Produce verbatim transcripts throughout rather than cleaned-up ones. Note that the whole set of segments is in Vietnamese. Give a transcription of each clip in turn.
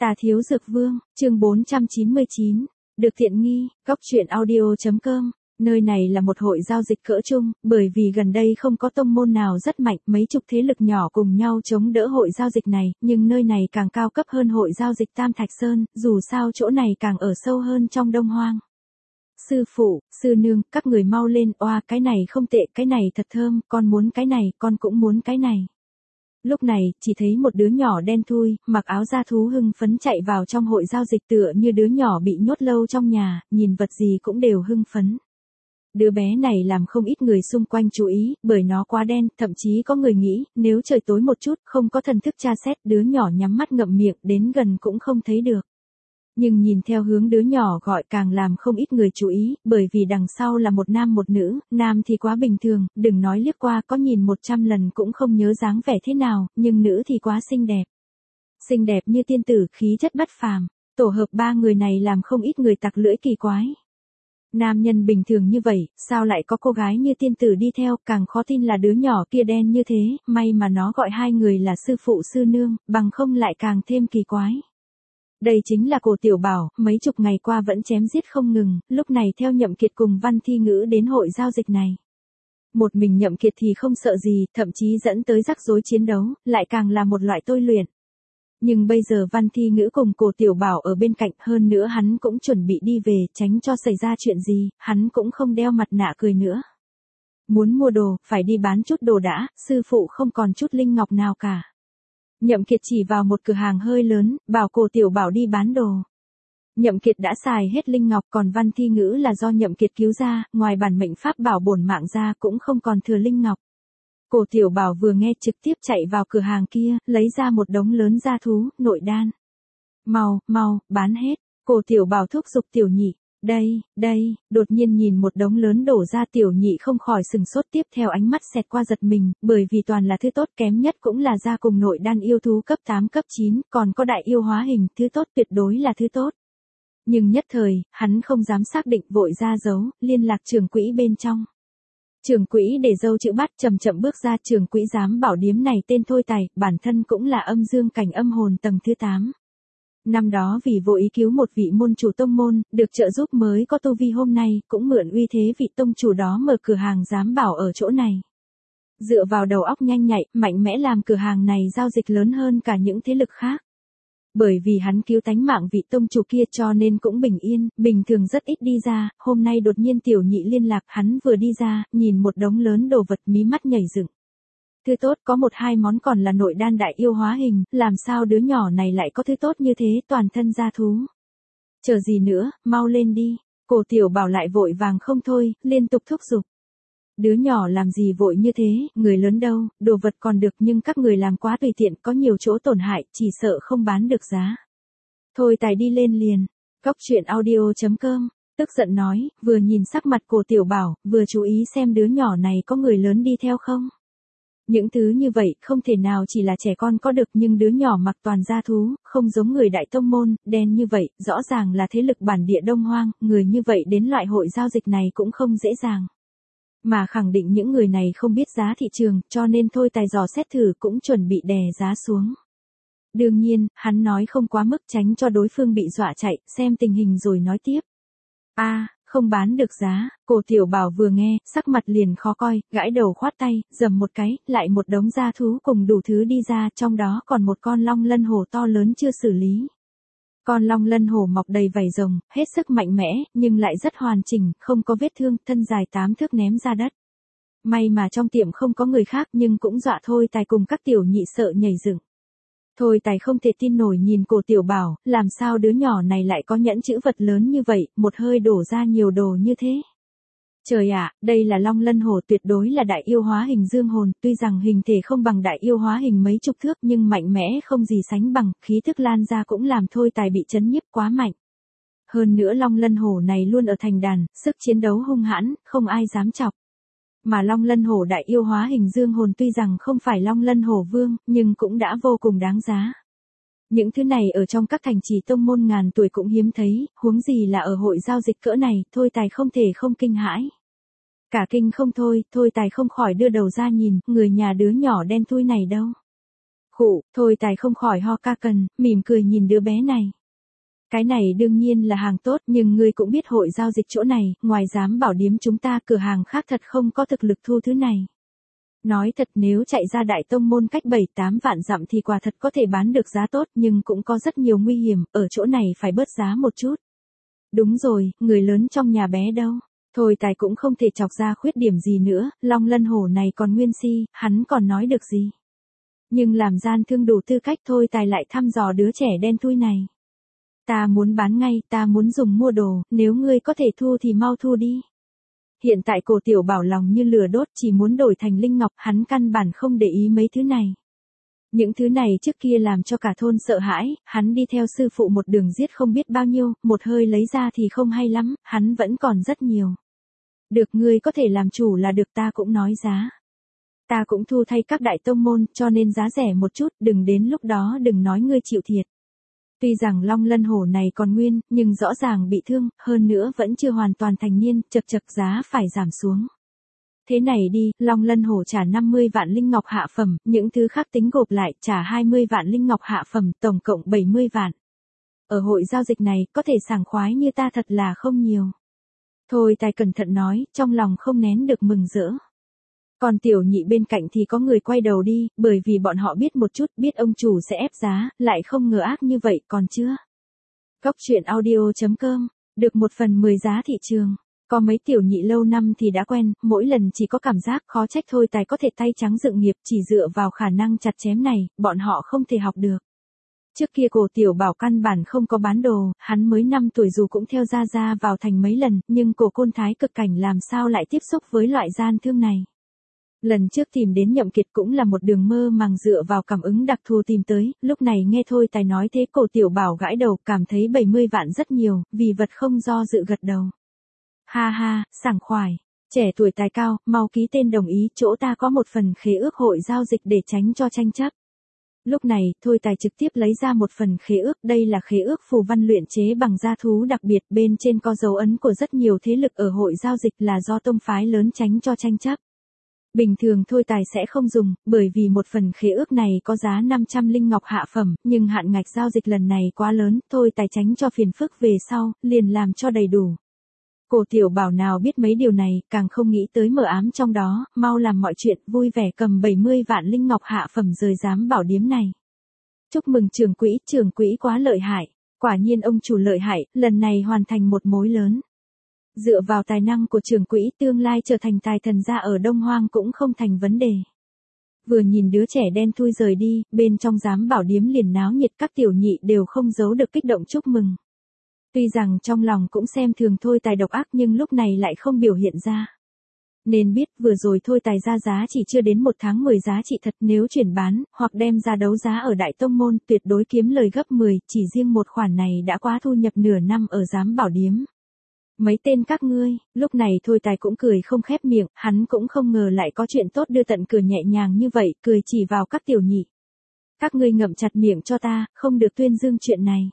Tà Thiếu Dược Vương, chương bốn trăm chín mươi chín, được tiện nghi, góc truyện audio.com. Nơi này là một hội giao dịch cỡ trung, bởi vì gần đây không có tông môn nào rất mạnh, mấy chục thế lực nhỏ cùng nhau chống đỡ hội giao dịch này, nhưng nơi này càng cao cấp hơn hội giao dịch Tam Thạch Sơn, dù sao chỗ này càng ở sâu hơn trong Đông Hoang. Sư phụ, sư nương, các người mau lên, oa, cái này không tệ, cái này thật thơm, con muốn cái này, con cũng muốn cái này. Lúc này, chỉ thấy một đứa nhỏ đen thui, mặc áo da thú hưng phấn chạy vào trong hội giao dịch tựa như đứa nhỏ bị nhốt lâu trong nhà, nhìn vật gì cũng đều hưng phấn. Đứa bé này làm không ít người xung quanh chú ý, bởi nó quá đen, thậm chí có người nghĩ, nếu trời tối một chút, không có thần thức tra xét, đứa nhỏ nhắm mắt ngậm miệng, đến gần cũng không thấy được. Nhưng nhìn theo hướng đứa nhỏ gọi càng làm không ít người chú ý, bởi vì đằng sau là một nam một nữ, nam thì quá bình thường, đừng nói liếc qua có nhìn một trăm lần cũng không nhớ dáng vẻ thế nào, nhưng nữ thì quá xinh đẹp. Xinh đẹp như tiên tử, khí chất bất phàm, tổ hợp ba người này làm không ít người tặc lưỡi kỳ quái. Nam nhân bình thường như vậy, sao lại có cô gái như tiên tử đi theo, càng khó tin là đứa nhỏ kia đen như thế, may mà nó gọi hai người là sư phụ sư nương, bằng không lại càng thêm kỳ quái. Đây chính là Cổ Tiểu Bảo, mấy chục ngày qua vẫn chém giết không ngừng, lúc này theo Nhậm Kiệt cùng Văn Thi Ngữ đến hội giao dịch này. Một mình Nhậm Kiệt thì không sợ gì, thậm chí dẫn tới rắc rối chiến đấu, lại càng là một loại tôi luyện. Nhưng bây giờ Văn Thi Ngữ cùng Cổ Tiểu Bảo ở bên cạnh, hơn nữa hắn cũng chuẩn bị đi về, tránh cho xảy ra chuyện gì, hắn cũng không đeo mặt nạ cười nữa. Muốn mua đồ, phải đi bán chút đồ đã, sư phụ không còn chút linh ngọc nào cả. Nhậm Kiệt chỉ vào một cửa hàng hơi lớn, bảo Cổ Tiểu Bảo đi bán đồ. Nhậm Kiệt đã xài hết linh ngọc, còn Văn Thi Ngữ là do Nhậm Kiệt cứu ra, ngoài bản mệnh pháp bảo bổn mạng ra cũng không còn thừa linh ngọc. Cổ Tiểu Bảo vừa nghe trực tiếp chạy vào cửa hàng kia, lấy ra một đống lớn gia thú, nội đan. Mau, mau, bán hết. Cổ Tiểu Bảo thúc giục Tiểu Nhị. Đây, đây, đột nhiên nhìn một đống lớn đổ ra, Tiểu Nhị không khỏi sừng sốt, tiếp theo ánh mắt xẹt qua giật mình, bởi vì toàn là thứ tốt, kém nhất cũng là ra cùng nội đan yêu thú cấp tám cấp chín, còn có đại yêu hóa hình, thứ tốt tuyệt đối là thứ tốt. Nhưng nhất thời, hắn không dám xác định, vội ra dấu, liên lạc trưởng quỹ bên trong. Trưởng quỹ để dâu chữ bát chậm chậm bước ra, trưởng quỹ dám bảo điếm này tên Thôi Tài, bản thân cũng là âm dương cảnh âm hồn tầng thứ tám. Năm đó vì vô ý cứu một vị môn chủ tông môn, được trợ giúp mới có tu vi hôm nay, cũng mượn uy thế vị tông chủ đó mở cửa hàng dám bảo ở chỗ này. Dựa vào đầu óc nhanh nhạy, mạnh mẽ làm cửa hàng này giao dịch lớn hơn cả những thế lực khác. Bởi vì hắn cứu tánh mạng vị tông chủ kia cho nên cũng bình yên, bình thường rất ít đi ra, hôm nay đột nhiên Tiểu Nhị liên lạc, hắn vừa đi ra, nhìn một đống lớn đồ vật mí mắt nhảy dựng. Thứ tốt có một hai món còn là nội đan đại yêu hóa hình, làm sao đứa nhỏ này lại có thứ tốt như thế, toàn thân gia thú. Chờ gì nữa, mau lên đi. Cổ Tiểu Bảo lại vội vàng không thôi, liên tục thúc giục. Đứa nhỏ làm gì vội như thế, người lớn đâu, đồ vật còn được nhưng các người làm quá tùy tiện, có nhiều chỗ tổn hại, chỉ sợ không bán được giá. Thôi Tài đi lên liền. Góc truyện audio.com, tức giận nói, vừa nhìn sắc mặt Cổ Tiểu Bảo, vừa chú ý xem đứa nhỏ này có người lớn đi theo không. Những thứ như vậy không thể nào chỉ là trẻ con có được, nhưng đứa nhỏ mặc toàn gia thú, không giống người đại tông môn, đen như vậy, rõ ràng là thế lực bản địa Đông Hoang, người như vậy đến loại hội giao dịch này cũng không dễ dàng. Mà khẳng định những người này không biết giá thị trường, cho nên Thôi Tài dò xét thử cũng chuẩn bị đè giá xuống. Đương nhiên, hắn nói không quá mức tránh cho đối phương bị dọa chạy, xem tình hình rồi nói tiếp. A, à, không bán được giá. Cổ Tiểu Bảo vừa nghe, sắc mặt liền khó coi, gãi đầu khoát tay, dầm một cái, lại một đống gia thú cùng đủ thứ đi ra, trong đó còn một con long lân hổ to lớn chưa xử lý. Con long lân hổ mọc đầy vảy rồng, hết sức mạnh mẽ, nhưng lại rất hoàn chỉnh, không có vết thương, thân dài tám thước ném ra đất. May mà trong tiệm không có người khác, nhưng cũng dọa Thôi Tài cùng các tiểu nhị sợ nhảy dựng. Thôi Tài không thể tin nổi nhìn Cổ Tiểu Bảo, làm sao đứa nhỏ này lại có nhẫn chữ vật lớn như vậy, một hơi đổ ra nhiều đồ như thế. Trời ạ, đây là long lân hổ, tuyệt đối là đại yêu hóa hình dương hồn, tuy rằng hình thể không bằng đại yêu hóa hình mấy chục thước nhưng mạnh mẽ không gì sánh bằng, khí thức lan ra cũng làm Thôi Tài bị chấn nhiếp quá mạnh. Hơn nữa long lân hổ này luôn ở thành đàn, sức chiến đấu hung hãn, không ai dám chọc. Mà long lân hổ đại yêu hóa hình dương hồn tuy rằng không phải long lân hổ vương, nhưng cũng đã vô cùng đáng giá. Những thứ này ở trong các thành trì tông môn ngàn tuổi cũng hiếm thấy, huống gì là ở hội giao dịch cỡ này, Thôi Tài không thể không kinh hãi. Cả kinh không thôi, Thôi Tài không khỏi đưa đầu ra nhìn, người nhà đứa nhỏ đen thui này đâu. Khụ, thôi tài không khỏi ho ca cần, mỉm cười nhìn đứa bé này. Cái này đương nhiên là hàng tốt, nhưng ngươi cũng biết hội giao dịch chỗ này, ngoài giám bảo điếm chúng ta cửa hàng khác thật không có thực lực thu thứ này. Nói thật nếu chạy ra đại tông môn cách bảy tám vạn dặm thì quả thật có thể bán được giá tốt, nhưng cũng có rất nhiều nguy hiểm, ở chỗ này phải bớt giá một chút. Đúng rồi, người lớn trong nhà bé đâu? Thôi tài cũng không thể chọc ra khuyết điểm gì nữa, Long Lân Hổ này còn nguyên si, hắn còn nói được gì. Nhưng làm gian thương đủ tư cách thôi tài lại thăm dò đứa trẻ đen thui này. Ta muốn bán ngay, ta muốn dùng mua đồ, nếu ngươi có thể thu thì mau thu đi. Hiện tại Cổ Tiểu Bảo lòng như lửa đốt, chỉ muốn đổi thành linh ngọc, hắn căn bản không để ý mấy thứ này. Những thứ này trước kia làm cho cả thôn sợ hãi, hắn đi theo sư phụ một đường giết không biết bao nhiêu, một hơi lấy ra thì không hay lắm, hắn vẫn còn rất nhiều. Được, ngươi có thể làm chủ là được, ta cũng nói giá. Ta cũng thu thay các đại tông môn, cho nên giá rẻ một chút, đừng đến lúc đó đừng nói ngươi chịu thiệt. Tuy rằng Long Lân Hổ này còn nguyên, nhưng rõ ràng bị thương, hơn nữa vẫn chưa hoàn toàn thành niên, chật chật giá phải giảm xuống. Thế này đi, Long Lân Hổ trả năm mươi vạn linh ngọc hạ phẩm, những thứ khác tính gộp lại trả hai mươi vạn linh ngọc hạ phẩm, tổng cộng bảy mươi vạn. Ở hội giao dịch này, có thể sảng khoái như ta thật là không nhiều. Thôi tài cẩn thận nói, trong lòng không nén được mừng rỡ. Còn tiểu nhị bên cạnh thì có người quay đầu đi, bởi vì bọn họ biết một chút, biết ông chủ sẽ ép giá, lại không ngờ ác như vậy, còn chưa. Góc truyện audio chấm com, được một phần mười giá thị trường. Có mấy tiểu nhị lâu năm thì đã quen, mỗi lần chỉ có cảm giác khó trách thôi tài có thể tay trắng dựng nghiệp, chỉ dựa vào khả năng chặt chém này, bọn họ không thể học được. Trước kia Cổ Tiểu Bảo căn bản không có bán đồ, hắn mới năm tuổi dù cũng theo gia gia vào thành mấy lần, nhưng Cổ Côn Thái cực cảnh làm sao lại tiếp xúc với loại gian thương này. Lần trước tìm đến Nhậm Kiệt cũng là một đường mơ màng dựa vào cảm ứng đặc thù tìm tới, lúc này nghe thôi tài nói thế Cổ Tiểu Bảo gãi đầu, cảm thấy bảy mươi vạn rất nhiều, vì vật không do dự gật đầu. Ha ha, sảng khoái, trẻ tuổi tài cao, mau ký tên đồng ý, chỗ ta có một phần khế ước hội giao dịch để tránh cho tranh chấp. Lúc này, thôi tài trực tiếp lấy ra một phần khế ước, đây là khế ước phù văn luyện chế bằng da thú đặc biệt, bên trên có dấu ấn của rất nhiều thế lực ở hội giao dịch là do tông phái lớn tránh cho tranh chấp. Bình thường thôi tài sẽ không dùng, bởi vì một phần khế ước này có giá năm trăm linh ngọc hạ phẩm, nhưng hạn ngạch giao dịch lần này quá lớn, thôi tài tránh cho phiền phức về sau, liền làm cho đầy đủ. Cổ Tiểu Bảo nào biết mấy điều này, càng không nghĩ tới mờ ám trong đó, mau làm mọi chuyện, vui vẻ cầm bảy mươi vạn linh ngọc hạ phẩm rời giám bảo điếm này. Chúc mừng trưởng quỹ, trưởng quỹ quá lợi hại, quả nhiên ông chủ lợi hại, lần này hoàn thành một mối lớn. Dựa vào tài năng của trưởng quỹ, tương lai trở thành tài thần gia ở Đông Hoang cũng không thành vấn đề. Vừa nhìn đứa trẻ đen thui rời đi, bên trong giám bảo điếm liền náo nhiệt, các tiểu nhị đều không giấu được kích động chúc mừng. Tuy rằng trong lòng cũng xem thường thôi tài độc ác nhưng lúc này lại không biểu hiện ra. Nên biết vừa rồi thôi tài ra giá chỉ chưa đến một tháng mười giá trị thật, nếu chuyển bán, hoặc đem ra đấu giá ở Đại Tông Môn tuyệt đối kiếm lời gấp mười, chỉ riêng một khoản này đã quá thu nhập nửa năm ở giám bảo điếm. Mấy tên các ngươi, lúc này thôi tài cũng cười không khép miệng, hắn cũng không ngờ lại có chuyện tốt đưa tận cửa nhẹ nhàng như vậy, cười chỉ vào các tiểu nhị. Các ngươi ngậm chặt miệng cho ta, không được tuyên dương chuyện này.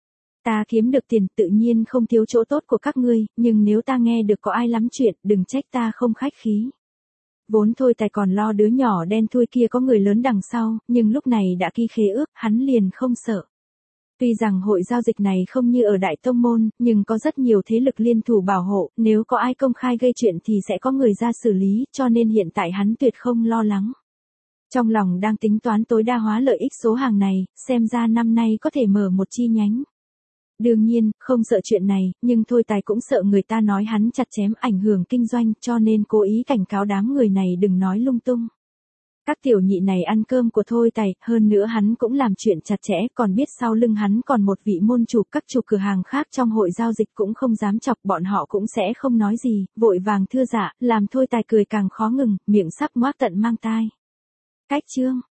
Ta kiếm được tiền tự nhiên không thiếu chỗ tốt của các ngươi, nhưng nếu ta nghe được có ai lắm chuyện, đừng trách ta không khách khí. Vốn thôi tài còn lo đứa nhỏ đen thui kia có người lớn đằng sau, nhưng lúc này đã ký khế ước, hắn liền không sợ. Tuy rằng hội giao dịch này không như ở Đại Tông Môn, nhưng có rất nhiều thế lực liên thủ bảo hộ, nếu có ai công khai gây chuyện thì sẽ có người ra xử lý, cho nên hiện tại hắn tuyệt không lo lắng. Trong lòng đang tính toán tối đa hóa lợi ích số hàng này, xem ra năm nay có thể mở một chi nhánh. Đương nhiên, không sợ chuyện này, nhưng thôi tài cũng sợ người ta nói hắn chặt chém ảnh hưởng kinh doanh, cho nên cố ý cảnh cáo đám người này đừng nói lung tung. Các tiểu nhị này ăn cơm của thôi tài, hơn nữa hắn cũng làm chuyện chặt chẽ, còn biết sau lưng hắn còn một vị môn chủ, các chủ cửa hàng khác trong hội giao dịch cũng không dám chọc, bọn họ cũng sẽ không nói gì, vội vàng thưa dạ, làm thôi tài cười càng khó ngừng, miệng sắp ngoác tận mang tai. Cách chương